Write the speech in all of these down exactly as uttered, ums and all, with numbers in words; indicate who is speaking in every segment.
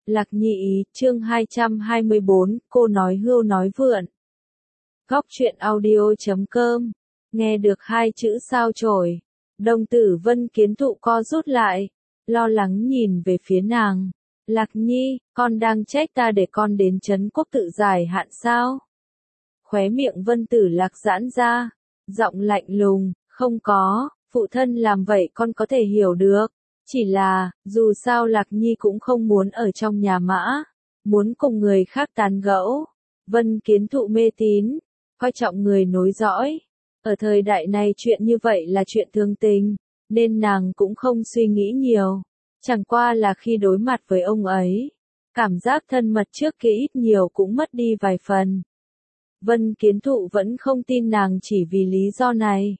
Speaker 1: Lạc Nhi ý, chương hai trăm hai mươi bốn, cô nói hươu nói vượn. Góc truyện audio chấm com, nghe được hai chữ sao chổi. Đồng tử Vân Kiến Thụ co rút lại, lo lắng nhìn về phía nàng. Lạc Nhi, con đang trách ta để con đến trấn quốc tự giải hạn sao? Khóe miệng Vân Tử Lạc giãn ra, giọng lạnh lùng, không có, phụ thân làm vậy con có thể hiểu được. Chỉ là, dù sao Lạc Nhi cũng không muốn ở trong nhà mã, muốn cùng người khác tán gẫu. Vân Kiến Thụ mê tín, coi trọng người nối dõi. Ở thời đại này chuyện như vậy là chuyện thường tình, nên nàng cũng không suy nghĩ nhiều. Chẳng qua là khi đối mặt với ông ấy, cảm giác thân mật trước kia ít nhiều cũng mất đi vài phần. Vân Kiến Thụ vẫn không tin nàng chỉ vì lý do này.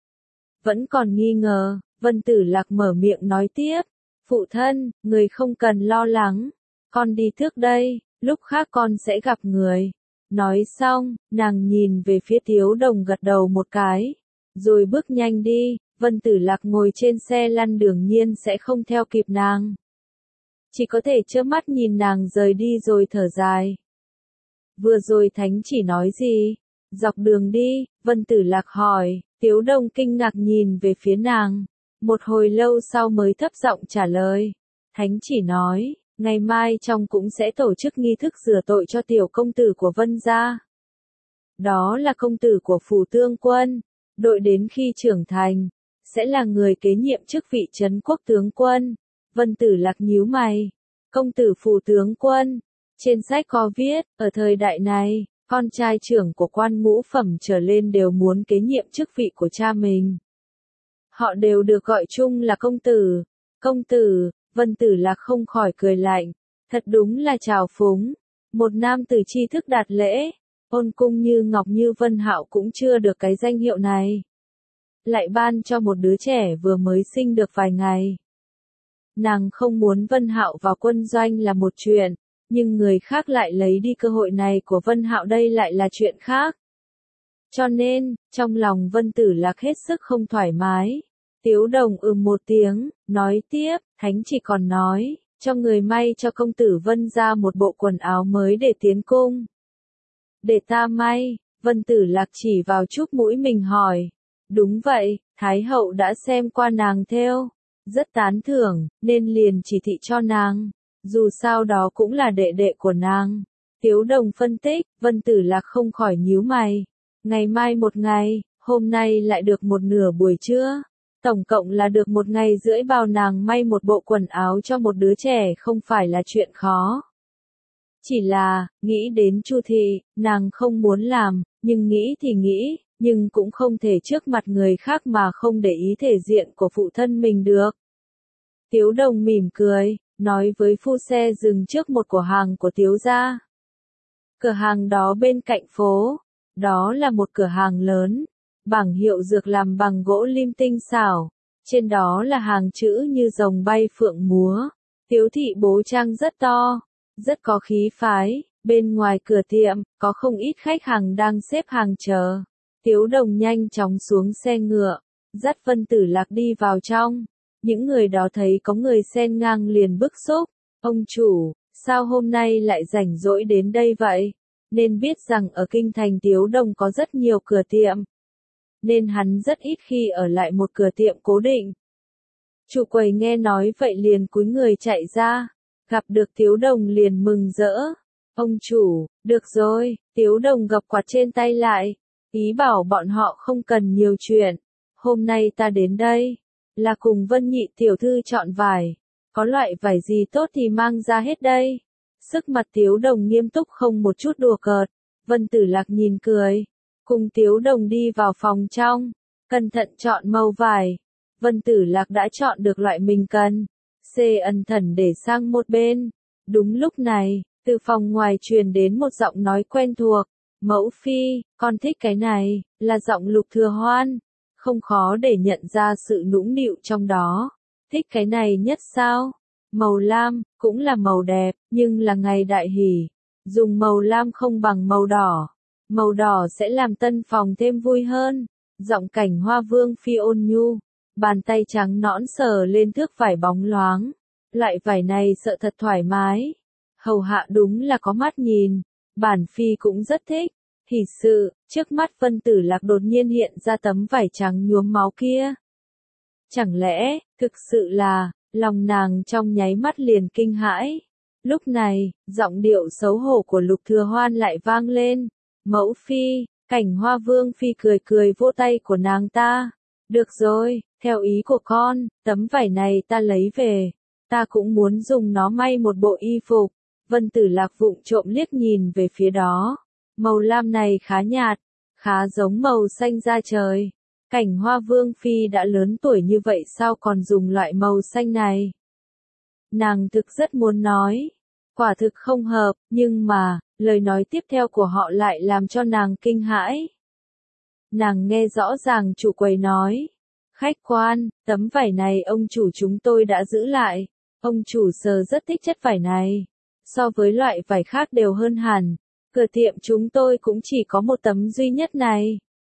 Speaker 1: Vẫn còn nghi ngờ, Vân Tử Lạc mở miệng nói tiếp. Phụ thân, người không cần lo lắng. Con đi trước đây, lúc khác con sẽ gặp người. Nói xong, nàng nhìn về phía Tiếu Đồng gật đầu một cái. Rồi bước nhanh đi, Vân Tử Lạc ngồi trên xe lăn đương nhiên sẽ không theo kịp nàng. Chỉ có thể trơ mắt nhìn nàng rời đi rồi thở dài. Vừa rồi Thánh chỉ nói gì? Dọc đường đi, Vân Tử Lạc hỏi, Tiếu Đồng kinh ngạc nhìn về phía nàng. Một hồi lâu sau mới thấp giọng trả lời. Thánh chỉ nói, ngày mai trong cũng sẽ tổ chức nghi thức rửa tội cho tiểu công tử của Vân gia. Đó là công tử của Phủ Tướng Quân, đội đến khi trưởng thành, sẽ là người kế nhiệm chức vị trấn quốc tướng quân. Vân Tử Lạc nhíu mày, công tử Phủ Tướng Quân, trên sách có viết, ở thời đại này, con trai trưởng của quan ngũ phẩm trở lên đều muốn kế nhiệm chức vị của cha mình. Họ đều được gọi chung là công tử. Công tử, Vân Tử Lạc không khỏi cười lạnh. Thật đúng là trào phúng. Một nam tử tri thức đạt lễ, ôn cung như ngọc như Vân Hạo cũng chưa được cái danh hiệu này. Lại ban cho một đứa trẻ vừa mới sinh được vài ngày. Nàng không muốn Vân Hạo vào quân doanh là một chuyện, nhưng người khác lại lấy đi cơ hội này của Vân Hạo đây lại là chuyện khác. Cho nên, trong lòng Vân Tử Lạc hết sức không thoải mái. Tiếu Đồng ừm một tiếng, nói tiếp, Thánh chỉ còn nói, cho người may cho công tử Vân ra một bộ quần áo mới để tiến cung. Để ta may, Vân Tử Lạc chỉ vào chúc mũi mình hỏi. Đúng vậy, Thái hậu đã xem qua nàng thêu, rất tán thưởng, nên liền chỉ thị cho nàng. Dù sao đó cũng là đệ đệ của nàng. Tiếu Đồng phân tích, Vân Tử Lạc không khỏi nhíu mày. Ngày mai một ngày, hôm nay lại được một nửa buổi trưa. Tổng cộng là được một ngày rưỡi bảo nàng may một bộ quần áo cho một đứa trẻ không phải là chuyện khó. Chỉ là, nghĩ đến Chu Thị, nàng không muốn làm, nhưng nghĩ thì nghĩ, nhưng cũng không thể trước mặt người khác mà không để ý thể diện của phụ thân mình được. Tiếu Đồng mỉm cười, nói với phu xe dừng trước một cửa hàng của Tiếu gia. Cửa hàng đó bên cạnh phố, đó là một cửa hàng lớn. Bảng hiệu dược làm bằng gỗ lim tinh xảo, trên đó là hàng chữ như rồng bay phượng múa. Tiếu thị bố trang rất to, rất có khí phái, bên ngoài cửa tiệm, có không ít khách hàng đang xếp hàng chờ. Tiếu Đồng nhanh chóng xuống xe ngựa, dắt Vân Tử Lạc đi vào trong. Những người đó thấy có người xen ngang liền bức xúc. Ông chủ, sao hôm nay lại rảnh rỗi đến đây vậy? Nên biết rằng ở kinh thành Tiếu Đồng có rất nhiều cửa tiệm. Nên hắn rất ít khi ở lại một cửa tiệm cố định. Chủ quầy nghe nói vậy liền cúi người chạy ra, gặp được Tiếu Đồng liền mừng rỡ. Ông chủ, được rồi, Tiếu Đồng gập quạt trên tay lại, ý bảo bọn họ không cần nhiều chuyện. Hôm nay ta đến đây, là cùng Vân Nhị tiểu thư chọn vải, có loại vải gì tốt thì mang ra hết đây. Sức mặt Tiếu Đồng nghiêm túc không một chút đùa cợt. Vân Tử Lạc nhìn cười. Cùng Tiếu Đồng đi vào phòng trong, cẩn thận chọn màu vải. Vân Tử Lạc đã chọn được loại mình cần. Xê ân thần để sang một bên. Đúng lúc này, từ phòng ngoài truyền đến một giọng nói quen thuộc. Mẫu phi, con thích cái này, là giọng Lục Thừa Hoan. Không khó để nhận ra sự nũng nịu trong đó. Thích cái này nhất sao? Màu lam, cũng là màu đẹp, nhưng là ngày đại hỷ. Dùng màu lam không bằng màu đỏ. Màu đỏ sẽ làm tân phòng thêm vui hơn. Giọng Cảnh Hoa Vương phi ôn nhu. Bàn tay trắng nõn sờ lên thước vải bóng loáng. Loại vải này sợ thật thoải mái. hầu hạ đúng là có mắt nhìn, bản phi cũng rất thích. Hỉ sự, trước mắt Vân Tử Lạc đột nhiên hiện ra tấm vải trắng nhuốm máu kia. Chẳng lẽ, thực sự là, lòng nàng trong nháy mắt liền kinh hãi. Lúc này, giọng điệu xấu hổ của Lục Thừa Hoan lại vang lên. Mẫu phi, Cảnh Hoa Vương phi cười cười vỗ tay của nàng ta. Được rồi, theo ý của con, tấm vải này ta lấy về. Ta cũng muốn dùng nó may một bộ y phục. Vân Tử Lạc vụng trộm liếc nhìn về phía đó. Màu lam này khá nhạt, khá giống màu xanh da trời. Cảnh Hoa Vương phi đã lớn tuổi như vậy sao còn dùng loại màu xanh này? Nàng thực rất muốn nói, quả thực không hợp, nhưng mà, lời nói tiếp theo của họ lại làm cho nàng kinh hãi. Nàng nghe rõ ràng chủ quầy nói, khách quan, tấm vải này ông chủ chúng tôi đã giữ lại, ông chủ sờ rất thích chất vải này, so với loại vải khác đều hơn hẳn, cửa tiệm chúng tôi cũng chỉ có một tấm duy nhất này.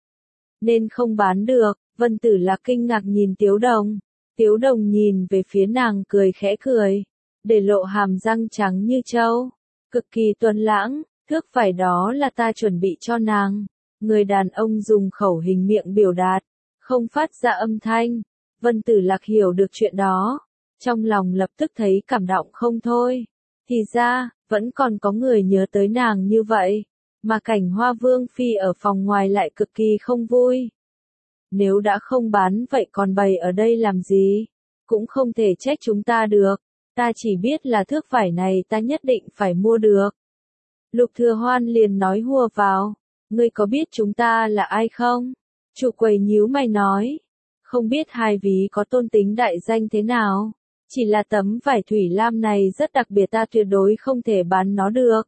Speaker 1: Nên không bán được. Vân Tử Lạc kinh ngạc nhìn Tiếu Đồng. Tiếu Đồng nhìn về phía nàng cười khẽ cười, để lộ hàm răng trắng như trâu, cực kỳ tuấn lãng. Thước vải đó là ta chuẩn bị cho nàng. Người đàn ông dùng khẩu hình miệng biểu đạt, không phát ra âm thanh. Vân Tử Lạc hiểu được chuyện đó, trong lòng lập tức thấy cảm động không thôi. Thì ra, vẫn còn có người nhớ tới nàng như vậy. Mà Cảnh Hoa Vương phi ở phòng ngoài lại cực kỳ không vui. Nếu đã không bán vậy còn bày ở đây làm gì? Cũng không thể trách chúng ta được. Ta chỉ biết là thước vải này ta nhất định phải mua được. Lục Thừa Hoan liền nói hùa vào. Ngươi có biết chúng ta là ai không? Chủ quầy nhíu mày nói. Không biết hai ví có tôn tính đại danh thế nào. Chỉ là tấm vải thủy lam này rất đặc biệt, ta tuyệt đối không thể bán nó được.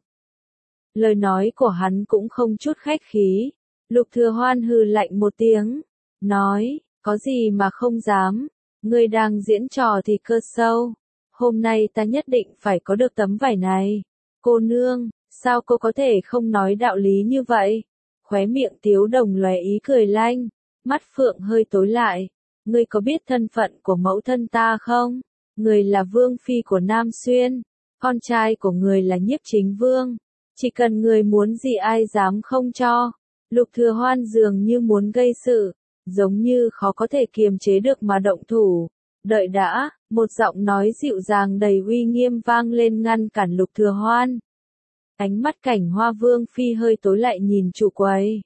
Speaker 1: Lời nói của hắn cũng không chút khách khí. Lục Thừa Hoan hừ lạnh một tiếng, nói, có gì mà không dám, ngươi đang diễn trò thì cơ sâu. Hôm nay ta nhất định phải có được tấm vải này. Cô nương, sao cô có thể không nói đạo lý như vậy? Khóe miệng Tiếu Đồng lóe ý cười lanh, mắt phượng hơi tối lại. Ngươi có biết thân phận của mẫu thân ta không? Người là vương phi của Nam Xuyên, con trai của người là Nhiếp Chính Vương. Chỉ cần người muốn gì ai dám không cho. Lục Thừa Hoan dường như muốn gây sự, giống như khó có thể kiềm chế được mà động thủ. Đợi đã, một giọng nói dịu dàng đầy uy nghiêm vang lên ngăn cản Lục Thừa Hoan. Ánh mắt Cảnh Hoa Vương phi hơi tối lại nhìn chủ quầy.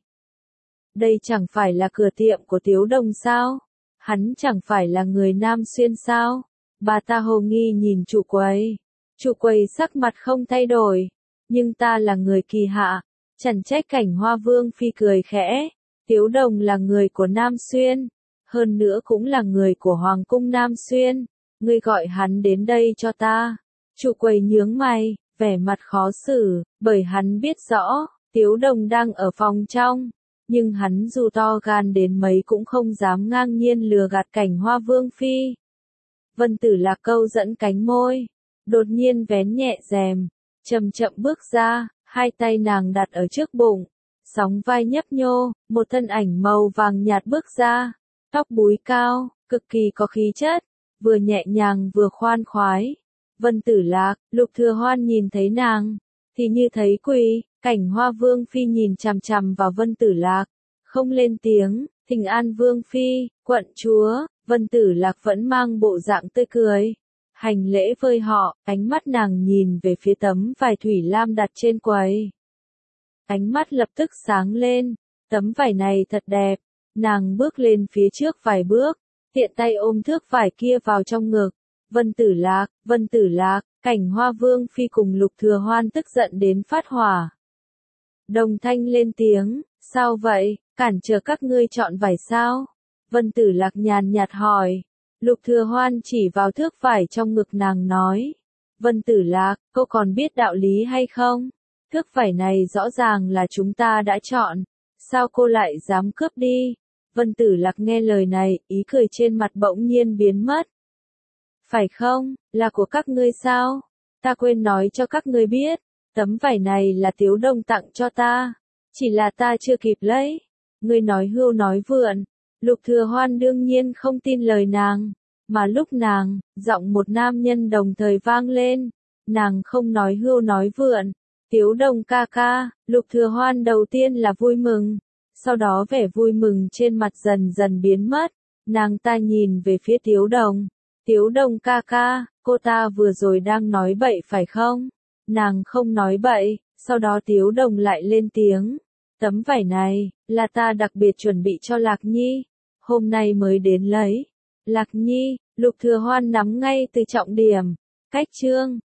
Speaker 1: Đây chẳng phải là cửa tiệm của Tiếu Đồng sao? Hắn chẳng phải là người Nam Xuyên sao? Bà ta hồ nghi nhìn chủ quầy. Chủ quầy sắc mặt không thay đổi. Nhưng ta là người kỳ hạ. Chẳng trách. Cảnh Hoa Vương phi cười khẽ. Tiếu Đồng là người của Nam Xuyên. Hơn nữa cũng là người của Hoàng cung Nam Xuyên. Ngươi gọi hắn đến đây cho ta. Chủ quầy nhướng mày, vẻ mặt khó xử, bởi hắn biết rõ, Tiếu Đồng đang ở phòng trong. Nhưng hắn dù to gan đến mấy cũng không dám ngang nhiên lừa gạt Cảnh Hoa Vương phi. Vân Tử Lạc câu dẫn cánh môi, đột nhiên vén nhẹ rèm, chậm chậm bước ra, hai tay nàng đặt ở trước bụng, sóng vai nhấp nhô, một thân ảnh màu vàng nhạt bước ra, tóc búi cao, cực kỳ có khí chất, vừa nhẹ nhàng vừa khoan khoái. Vân Tử Lạc, Lục Thừa Hoan nhìn thấy nàng, thì như thấy quỷ. Cảnh Hoa Vương phi nhìn chằm chằm vào Vân Tử Lạc, không lên tiếng. Thịnh An Vương phi, quận chúa. Vân Tử Lạc vẫn mang bộ dạng tươi cười, hành lễ với họ, ánh mắt nàng nhìn về phía tấm vải thủy lam đặt trên quầy. Ánh mắt lập tức sáng lên, tấm vải này thật đẹp. Nàng bước lên phía trước vài bước, tiện tay ôm thước vải kia vào trong ngực. Vân Tử Lạc, Vân Tử Lạc, Cảnh Hoa Vương phi cùng Lục Thừa Hoan tức giận đến phát hỏa. Đồng thanh lên tiếng, sao vậy, cản trở các ngươi chọn vải sao? Vân Tử Lạc nhàn nhạt hỏi. Lục Thừa Hoan chỉ vào thước vải trong ngực nàng nói. Vân Tử Lạc, cô còn biết đạo lý hay không? Thước vải này rõ ràng là chúng ta đã chọn. Sao cô lại dám cướp đi? Vân Tử Lạc nghe lời này, ý cười trên mặt bỗng nhiên biến mất. Phải không, là của các ngươi sao? Ta quên nói cho các ngươi biết. Tấm vải này là Tiếu Đồng tặng cho ta. Chỉ là ta chưa kịp lấy. Ngươi nói hưu nói vượn. Lục Thừa Hoan đương nhiên không tin lời nàng, mà lúc nàng, giọng một nam nhân đồng thời vang lên, nàng không nói hưu nói vượn. Tiếu Đồng ca ca, Lục Thừa Hoan đầu tiên là vui mừng, sau đó vẻ vui mừng trên mặt dần dần biến mất, nàng ta nhìn về phía Tiếu Đồng. Tiếu Đồng ca ca, cô ta vừa rồi đang nói bậy phải không? Nàng không nói bậy, sau đó Tiếu Đồng lại lên tiếng. Tấm vải này, là ta đặc biệt chuẩn bị cho Lạc Nhi, hôm nay mới đến lấy. Lạc Nhi, Lục Thừa Hoan nắm ngay từ trọng điểm. Cách chương